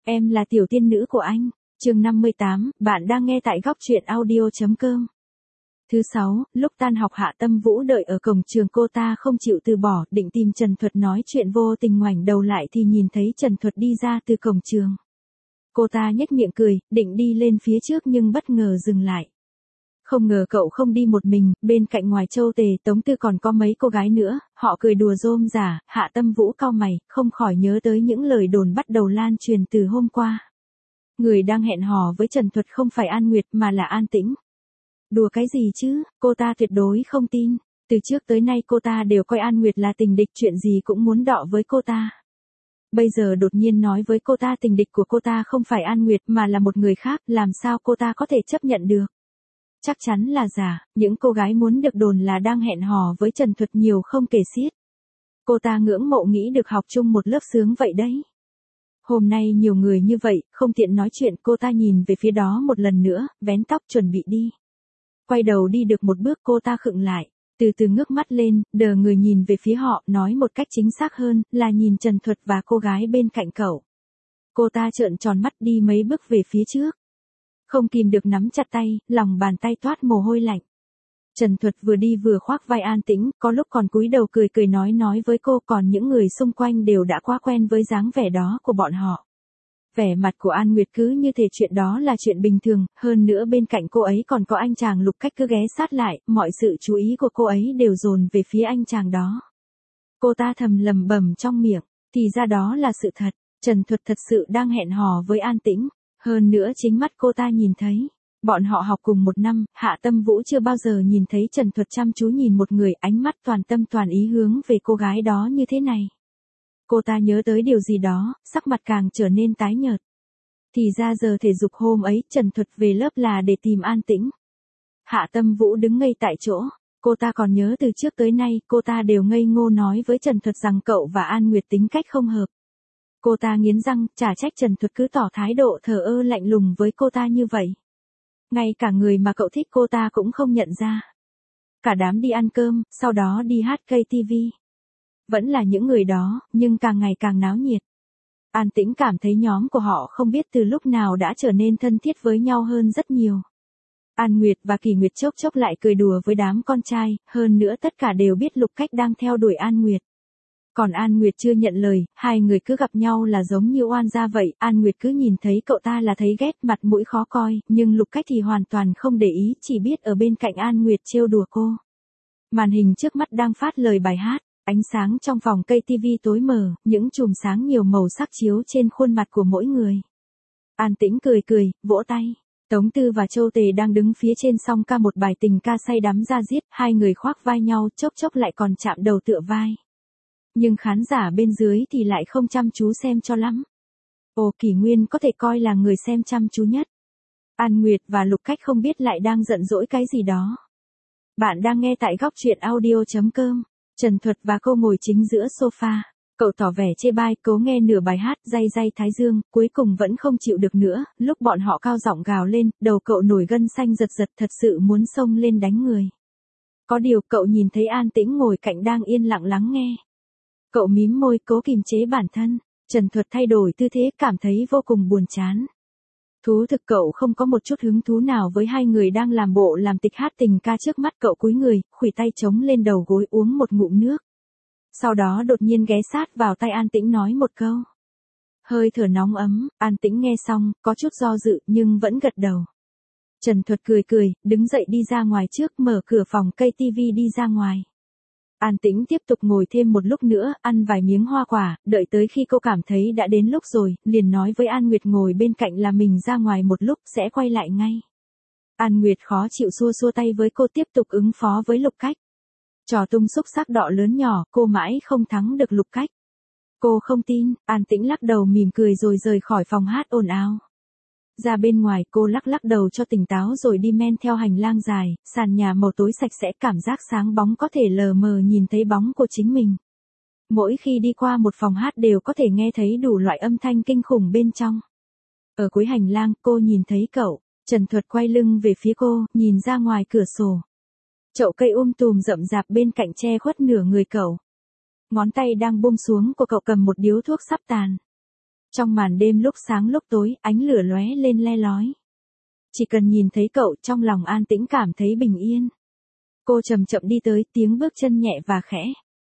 Em là tiểu tiên nữ của anh. Chương 58, bạn đang nghe tại góc truyện audio.com. Thứ 6, lúc tan học Hạ Tâm Vũ đợi ở cổng trường, cô ta không chịu từ bỏ, định tìm Trần Thuật nói chuyện, vô tình ngoảnh đầu lại thì nhìn thấy Trần Thuật đi ra từ cổng trường. Cô ta nhếch miệng cười, định đi lên phía trước nhưng bất ngờ dừng lại. Không ngờ cậu không đi một mình, bên cạnh ngoài Châu Tề, Tống Tư còn có mấy cô gái nữa, họ cười đùa rôm rả. Hạ Tâm Vũ cau mày, không khỏi nhớ tới những lời đồn bắt đầu lan truyền từ hôm qua. Người đang hẹn hò với Trần Thuật không phải An Nguyệt mà là An Tĩnh. Đùa cái gì chứ, cô ta tuyệt đối không tin. Từ trước tới nay cô ta đều coi An Nguyệt là tình địch, chuyện gì cũng muốn đọ với cô ta. Bây giờ đột nhiên nói với cô ta tình địch của cô ta không phải An Nguyệt mà là một người khác, làm sao cô ta có thể chấp nhận được. Chắc chắn là giả, những cô gái muốn được đồn là đang hẹn hò với Trần Thuật nhiều không kể xiết. Cô ta ngưỡng mộ nghĩ được học chung một lớp sướng vậy đấy. Hôm nay nhiều người như vậy, không tiện nói chuyện, cô ta nhìn về phía đó một lần nữa, vén tóc chuẩn bị đi. Quay đầu đi được một bước cô ta khựng lại, từ từ ngước mắt lên, đờ người nhìn về phía họ, nói một cách chính xác hơn, là nhìn Trần Thuật và cô gái bên cạnh cậu. Cô ta trợn tròn mắt đi mấy bước về phía trước. Không kìm được nắm chặt tay, lòng bàn tay toát mồ hôi lạnh. Trần Thuật vừa đi vừa khoác vai An Tĩnh, có lúc còn cúi đầu cười cười nói với cô, còn những người xung quanh đều đã quá quen với dáng vẻ đó của bọn họ. Vẻ mặt của An Nguyệt cứ như thể chuyện đó là chuyện bình thường, hơn nữa bên cạnh cô ấy còn có anh chàng Lục Cách cứ ghé sát lại, mọi sự chú ý của cô ấy đều dồn về phía anh chàng đó. Cô ta thầm lầm bầm trong miệng, thì ra đó là sự thật, Trần Thuật thật sự đang hẹn hò với An Tĩnh, hơn nữa chính mắt cô ta nhìn thấy. Bọn họ học cùng một năm, Hạ Tâm Vũ chưa bao giờ nhìn thấy Trần Thuật chăm chú nhìn một người, ánh mắt toàn tâm toàn ý hướng về cô gái đó như thế này. Cô ta nhớ tới điều gì đó, sắc mặt càng trở nên tái nhợt. Thì ra giờ thể dục hôm ấy, Trần Thuật về lớp là để tìm An Tĩnh. Hạ Tâm Vũ đứng ngây tại chỗ, cô ta còn nhớ từ trước tới nay, cô ta đều ngây ngô nói với Trần Thuật rằng cậu và An Nguyệt tính cách không hợp. Cô ta nghiến răng, chả trách Trần Thuật cứ tỏ thái độ thờ ơ lạnh lùng với cô ta như vậy. Ngay cả người mà cậu thích cô ta cũng không nhận ra. Cả đám đi ăn cơm, sau đó đi hát KTV. Vẫn là những người đó, nhưng càng ngày càng náo nhiệt. An Tĩnh cảm thấy nhóm của họ không biết từ lúc nào đã trở nên thân thiết với nhau hơn rất nhiều. An Nguyệt và Kỳ Nguyệt chốc chốc lại cười đùa với đám con trai, hơn nữa tất cả đều biết Lục Cách đang theo đuổi An Nguyệt. Còn An Nguyệt chưa nhận lời, hai người cứ gặp nhau là giống như oan gia vậy, An Nguyệt cứ nhìn thấy cậu ta là thấy ghét, mặt mũi khó coi, nhưng Lục Cách thì hoàn toàn không để ý, chỉ biết ở bên cạnh An Nguyệt trêu đùa cô. Màn hình trước mắt đang phát lời bài hát, ánh sáng trong phòng cây TV tối mờ, những chùm sáng nhiều màu sắc chiếu trên khuôn mặt của mỗi người. An Tĩnh cười, vỗ tay. Tống Tư và Châu Tề đang đứng phía trên song ca một bài tình ca say đắm da diết, hai người khoác vai nhau, chốc chốc lại còn chạm đầu tựa vai. Nhưng khán giả bên dưới thì lại không chăm chú xem cho lắm. Ồ, Kỷ Nguyên có thể coi là người xem chăm chú nhất. An Nguyệt và Lục Cách không biết lại đang giận dỗi cái gì đó. Bạn đang nghe tại góc truyện audio.com. Trần Thuật và cô ngồi chính giữa sofa. Cậu tỏ vẻ chê bai, cố nghe nửa bài hát, day thái dương, cuối cùng vẫn không chịu được nữa, lúc bọn họ cao giọng gào lên, đầu cậu nổi gân xanh giật giật, thật sự muốn xông lên đánh người. Có điều cậu nhìn thấy An Tĩnh ngồi cạnh đang yên lặng lắng nghe. Cậu mím môi cố kiềm chế bản thân. Trần Thuật thay đổi tư thế, cảm thấy vô cùng buồn chán. Thú thực cậu không có một chút hứng thú nào với hai người đang làm bộ làm tịch hát tình ca trước mắt. Cậu cúi người, khuỷu tay chống lên đầu gối uống một ngụm nước. Sau đó đột nhiên ghé sát vào tai An Tĩnh nói một câu. Hơi thở nóng ấm, An Tĩnh nghe xong, có chút do dự nhưng vẫn gật đầu. Trần Thuật cười, đứng dậy đi ra ngoài trước, mở cửa phòng cây TV đi ra ngoài. An Tĩnh tiếp tục ngồi thêm một lúc nữa, ăn vài miếng hoa quả, đợi tới khi cô cảm thấy đã đến lúc rồi, liền nói với An Nguyệt ngồi bên cạnh là mình ra ngoài một lúc sẽ quay lại ngay. An Nguyệt khó chịu xua tay với cô, tiếp tục ứng phó với Lục Cách. Trò tung xúc sắc đỏ lớn nhỏ, cô mãi không thắng được Lục Cách. Cô không tin, An Tĩnh lắc đầu mỉm cười rồi rời khỏi phòng hát ồn ào. Ra bên ngoài cô lắc đầu cho tỉnh táo rồi đi men theo hành lang dài, sàn nhà màu tối sạch sẽ, cảm giác sáng bóng có thể lờ mờ nhìn thấy bóng của chính mình. Mỗi khi đi qua một phòng hát đều có thể nghe thấy đủ loại âm thanh kinh khủng bên trong. Ở cuối hành lang cô nhìn thấy cậu, Trần Thuật quay lưng về phía cô, nhìn ra ngoài cửa sổ. Chậu cây tùm rậm rạp bên cạnh che khuất nửa người cậu. Ngón tay đang buông xuống của cậu cầm một điếu thuốc sắp tàn. Trong màn đêm lúc sáng lúc tối, ánh lửa lóe lên le lói. Chỉ cần nhìn thấy cậu, trong lòng An Tĩnh cảm thấy bình yên. Cô chậm chậm đi tới, tiếng bước chân nhẹ và khẽ.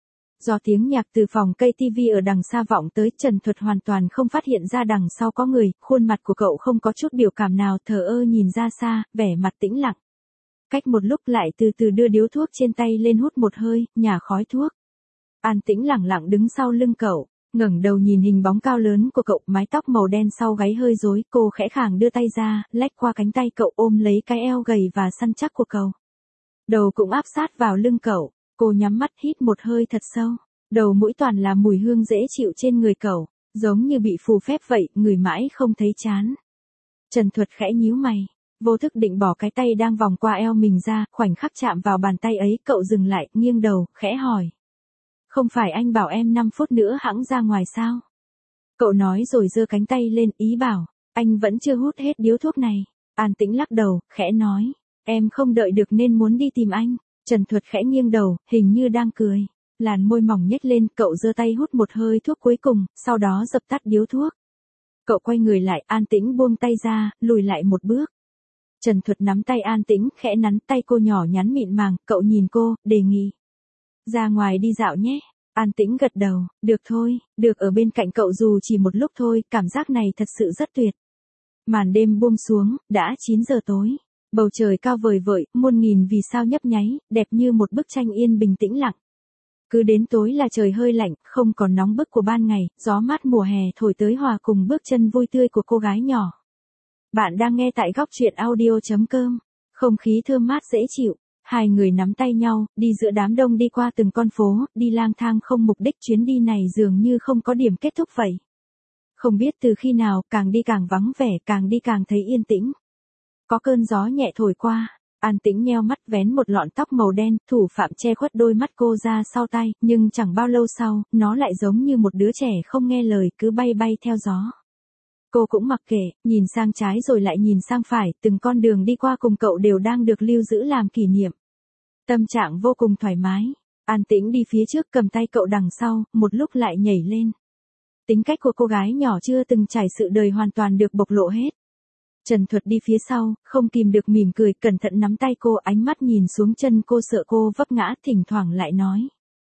Do tiếng nhạc từ phòng cây tivi ở đằng xa vọng tới, Trần Thuật hoàn toàn không phát hiện ra đằng sau có người, khuôn mặt của cậu không có chút biểu cảm nào, thờ ơ nhìn ra xa, vẻ mặt tĩnh lặng. Cách một lúc lại từ từ đưa điếu thuốc trên tay lên hút một hơi, nhả khói thuốc. An Tĩnh lẳng lặng đứng sau lưng cậu, ngẩng đầu nhìn hình bóng cao lớn của cậu, mái tóc màu đen sau gáy hơi rối, cô khẽ khàng đưa tay ra, lách qua cánh tay cậu ôm lấy cái eo gầy và săn chắc của cậu. Đầu cũng áp sát vào lưng cậu, cô nhắm mắt hít một hơi thật sâu, đầu mũi toàn là mùi hương dễ chịu trên người cậu, giống như bị phù phép vậy, ngửi mãi không thấy chán. Trần Thuật khẽ nhíu mày, vô thức định bỏ cái tay đang vòng qua eo mình ra, khoảnh khắc chạm vào bàn tay ấy, cậu dừng lại, nghiêng đầu, khẽ hỏi. Không phải anh bảo em 5 phút nữa hẵng ra ngoài sao? Cậu nói rồi giơ cánh tay lên, ý bảo, anh vẫn chưa hút hết điếu thuốc này. An Tĩnh lắc đầu, khẽ nói, em không đợi được nên muốn đi tìm anh. Trần Thuật khẽ nghiêng đầu, hình như đang cười. Làn môi mỏng nhếch lên, cậu giơ tay hút một hơi thuốc cuối cùng, sau đó dập tắt điếu thuốc. Cậu quay người lại, An Tĩnh buông tay ra, lùi lại một bước. Trần Thuật nắm tay An Tĩnh, khẽ nắn tay cô nhỏ nhắn mịn màng, cậu nhìn cô, đề nghị. Ra ngoài đi dạo nhé. An Tĩnh gật đầu, được thôi, được ở bên cạnh cậu dù chỉ một lúc thôi, cảm giác này thật sự rất tuyệt. Màn đêm buông xuống, đã 9 giờ tối. Bầu trời cao vời vợi, muôn nghìn vì sao nhấp nháy, đẹp như một bức tranh yên bình tĩnh lặng. Cứ đến tối là trời hơi lạnh, không còn nóng bức của ban ngày, gió mát mùa hè thổi tới hòa cùng bước chân vui tươi của cô gái nhỏ. Bạn đang nghe tại góc truyện audio.com. Không khí thơm mát dễ chịu. Hai người nắm tay nhau, đi giữa đám đông đi qua từng con phố, đi lang thang không mục đích, chuyến đi này dường như không có điểm kết thúc vậy. Không biết từ khi nào, càng đi càng vắng vẻ, càng đi càng thấy yên tĩnh. Có cơn gió nhẹ thổi qua, An Tĩnh nheo mắt vén một lọn tóc màu đen, thủ phạm che khuất đôi mắt cô ra sau tai, nhưng chẳng bao lâu sau, nó lại giống như một đứa trẻ không nghe lời, cứ bay bay theo gió. Cô cũng mặc kệ, nhìn sang trái rồi lại nhìn sang phải, từng con đường đi qua cùng cậu đều đang được lưu giữ làm kỷ niệm. Tâm trạng vô cùng thoải mái, An Tĩnh đi phía trước cầm tay cậu đằng sau, một lúc lại nhảy lên. Tính cách của cô gái nhỏ chưa từng trải sự đời hoàn toàn được bộc lộ hết. Trần Thuật đi phía sau, không kìm được mỉm cười, cẩn thận nắm tay cô, ánh mắt nhìn xuống chân cô sợ cô vấp ngã, thỉnh thoảng lại nói.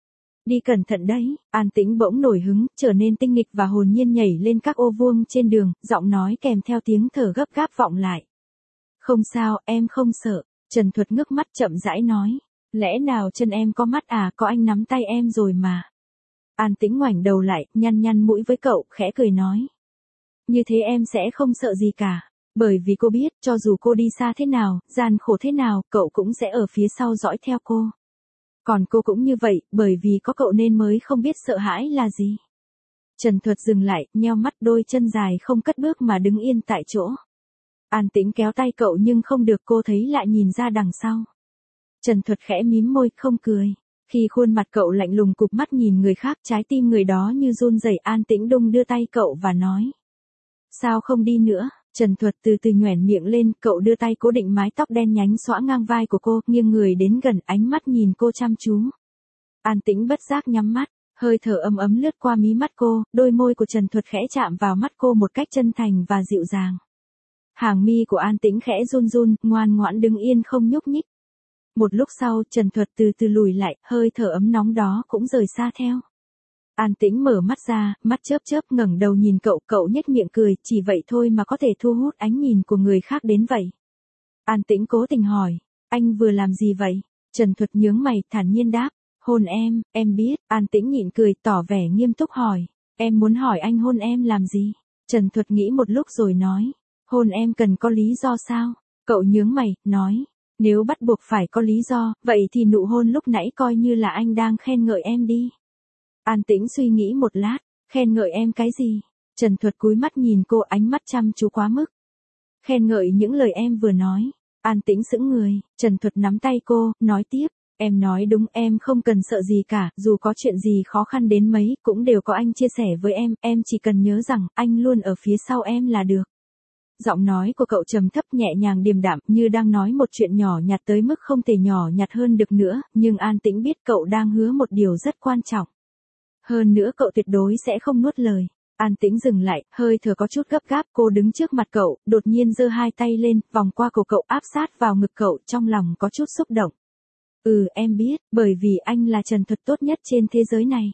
Đi cẩn thận đấy. An Tĩnh bỗng nổi hứng, trở nên tinh nghịch và hồn nhiên nhảy lên các ô vuông trên đường, giọng nói kèm theo tiếng thở gấp gáp vọng lại. Không sao, em không sợ. Trần Thuật ngước mắt chậm rãi nói. Lẽ nào chân em có mắt à, có anh nắm tay em rồi mà. An Tĩnh ngoảnh đầu lại, nhăn nhăn mũi với cậu, khẽ cười nói. Như thế em sẽ không sợ gì cả. Bởi vì cô biết, cho dù cô đi xa thế nào, gian khổ thế nào, cậu cũng sẽ ở phía sau dõi theo cô. Còn cô cũng như vậy, bởi vì có cậu nên mới không biết sợ hãi là gì. Trần Thuật dừng lại, nheo mắt, đôi chân dài không cất bước mà đứng yên tại chỗ. An Tĩnh kéo tay cậu nhưng không được, cô thấy lại nhìn ra đằng sau. Trần Thuật khẽ mím môi, không cười. Khi khuôn mặt cậu lạnh lùng cụp mắt nhìn người khác, trái tim người đó như run rẩy. An Tĩnh đung đưa tay cậu và nói. Sao không đi nữa? Trần Thuật từ từ nhoẻn miệng lên, cậu đưa tay cố định mái tóc đen nhánh xõa ngang vai của cô, nghiêng người đến gần, ánh mắt nhìn cô chăm chú. An Tĩnh bất giác nhắm mắt, hơi thở ấm ấm lướt qua mí mắt cô, đôi môi của Trần Thuật khẽ chạm vào mắt cô một cách chân thành và dịu dàng. Hàng mi của An Tĩnh khẽ run run, ngoan ngoãn đứng yên không nhúc nhích. Một lúc sau, Trần Thuật từ từ lùi lại, hơi thở ấm nóng đó cũng rời xa theo. An Tĩnh mở mắt ra, mắt chớp chớp, ngẩng đầu nhìn cậu, cậu nhếch miệng cười, chỉ vậy thôi mà có thể thu hút ánh nhìn của người khác đến vậy. An Tĩnh cố tình hỏi, anh vừa làm gì vậy? Trần Thuật nhướng mày, thản nhiên đáp, hôn em biết. An Tĩnh nhịn cười, tỏ vẻ nghiêm túc hỏi, em muốn hỏi anh hôn em làm gì? Trần Thuật nghĩ một lúc rồi nói, hôn em cần có lý do sao? Cậu nhướng mày, nói, nếu bắt buộc phải có lý do, vậy thì nụ hôn lúc nãy coi như là anh đang khen ngợi em đi. An Tĩnh suy nghĩ một lát, khen ngợi em cái gì? Trần Thuật cúi mắt nhìn cô, ánh mắt chăm chú quá mức. Khen ngợi những lời em vừa nói. An Tĩnh sững người, Trần Thuật nắm tay cô, nói tiếp, em nói đúng, em không cần sợ gì cả, dù có chuyện gì khó khăn đến mấy, cũng đều có anh chia sẻ với em chỉ cần nhớ rằng, anh luôn ở phía sau em là được. Giọng nói của cậu trầm thấp nhẹ nhàng điềm đạm, như đang nói một chuyện nhỏ nhặt tới mức không thể nhỏ nhặt hơn được nữa, nhưng An Tĩnh biết cậu đang hứa một điều rất quan trọng. Hơn nữa cậu tuyệt đối sẽ không nuốt lời. An Tĩnh dừng lại, hơi thở có chút gấp gáp, cô đứng trước mặt cậu, đột nhiên giơ hai tay lên, vòng qua cổ cậu áp sát vào ngực cậu, trong lòng có chút xúc động. Em biết, bởi vì anh là Trần Thuật tốt nhất trên thế giới này.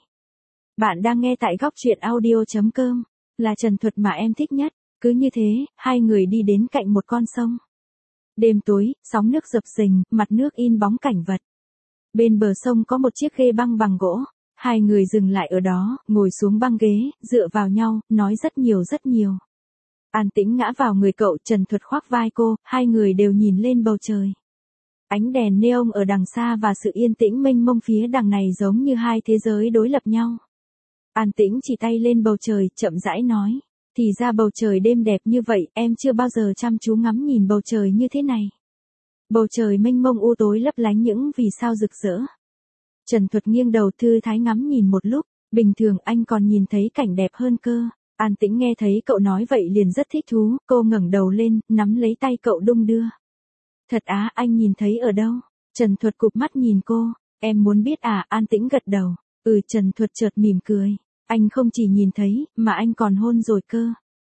Bạn đang nghe tại góc truyện audio.com, là Trần Thuật mà em thích nhất. Cứ như thế, hai người đi đến cạnh một con sông. Đêm tối, sóng nước dập dềnh, mặt nước in bóng cảnh vật. Bên bờ sông có một chiếc ghê băng bằng gỗ. Hai người dừng lại ở đó, ngồi xuống băng ghế, dựa vào nhau, nói rất nhiều rất nhiều. An Tĩnh ngã vào người cậu, Trần Thuật khoác vai cô, hai người đều nhìn lên bầu trời. Ánh đèn neon ở đằng xa và sự yên tĩnh mênh mông phía đằng này giống như hai thế giới đối lập nhau. An Tĩnh chỉ tay lên bầu trời, chậm rãi nói. Thì ra bầu trời đêm đẹp như vậy, em chưa bao giờ chăm chú ngắm nhìn bầu trời như thế này. Bầu trời mênh mông u tối lấp lánh những vì sao rực rỡ. Trần Thuật nghiêng đầu thư thái ngắm nhìn một lúc, bình thường anh còn nhìn thấy cảnh đẹp hơn cơ. An Tĩnh nghe thấy cậu nói vậy liền rất thích thú, cô ngẩng đầu lên, nắm lấy tay cậu đung đưa. Thật á, anh nhìn thấy ở đâu? Trần Thuật cụp mắt nhìn cô, em muốn biết à? An Tĩnh gật đầu. Trần Thuật chợt mỉm cười. Anh không chỉ nhìn thấy, mà anh còn hôn rồi cơ.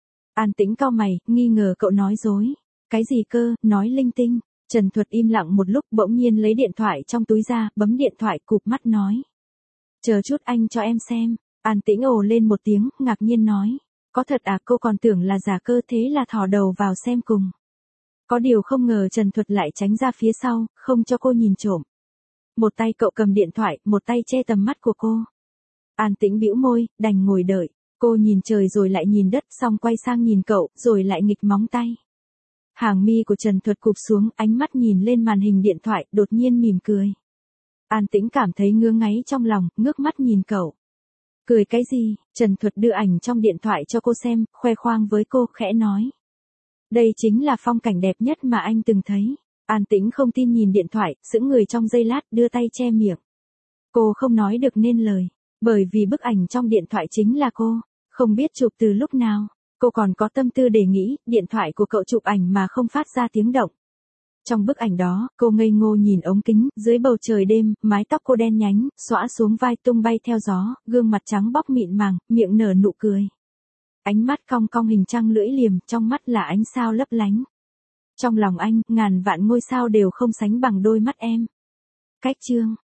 An Tĩnh cau mày, nghi ngờ cậu nói dối. Cái gì cơ, nói linh tinh. Trần Thuật im lặng một lúc, bỗng nhiên lấy điện thoại trong túi ra, bấm điện thoại, cụp mắt nói. Chờ chút anh cho em xem. An Tĩnh ồ lên một tiếng, ngạc nhiên nói. Có thật à? Cô còn tưởng là giả cơ, thế là thò đầu vào xem cùng. Có điều không ngờ Trần Thuật lại tránh ra phía sau, không cho cô nhìn trộm. Một tay cậu cầm điện thoại, một tay che tầm mắt của cô. An Tĩnh bĩu môi, đành ngồi đợi. Cô nhìn trời rồi lại nhìn đất, xong quay sang nhìn cậu, rồi lại nghịch móng tay. Hàng mi của Trần Thuật cụp xuống, ánh mắt nhìn lên màn hình điện thoại, đột nhiên mỉm cười. An Tĩnh cảm thấy ngứa ngáy trong lòng, ngước mắt nhìn cậu. Cười cái gì? Trần Thuật đưa ảnh trong điện thoại cho cô xem, khoe khoang với cô, khẽ nói. Đây chính là phong cảnh đẹp nhất mà anh từng thấy. An Tĩnh không tin nhìn điện thoại, sững người trong giây lát, đưa tay che miệng. Cô không nói được nên lời, bởi vì bức ảnh trong điện thoại chính là cô, không biết chụp từ lúc nào. Cô còn có tâm tư đề nghị, điện thoại của cậu chụp ảnh mà không phát ra tiếng động. Trong bức ảnh đó, cô ngây ngô nhìn ống kính, dưới bầu trời đêm, mái tóc cô đen nhánh, xõa xuống vai tung bay theo gió, gương mặt trắng bóc mịn màng, miệng nở nụ cười. Ánh mắt cong cong hình trăng lưỡi liềm, trong mắt là ánh sao lấp lánh. Trong lòng anh, ngàn vạn ngôi sao đều không sánh bằng đôi mắt em. Cách chương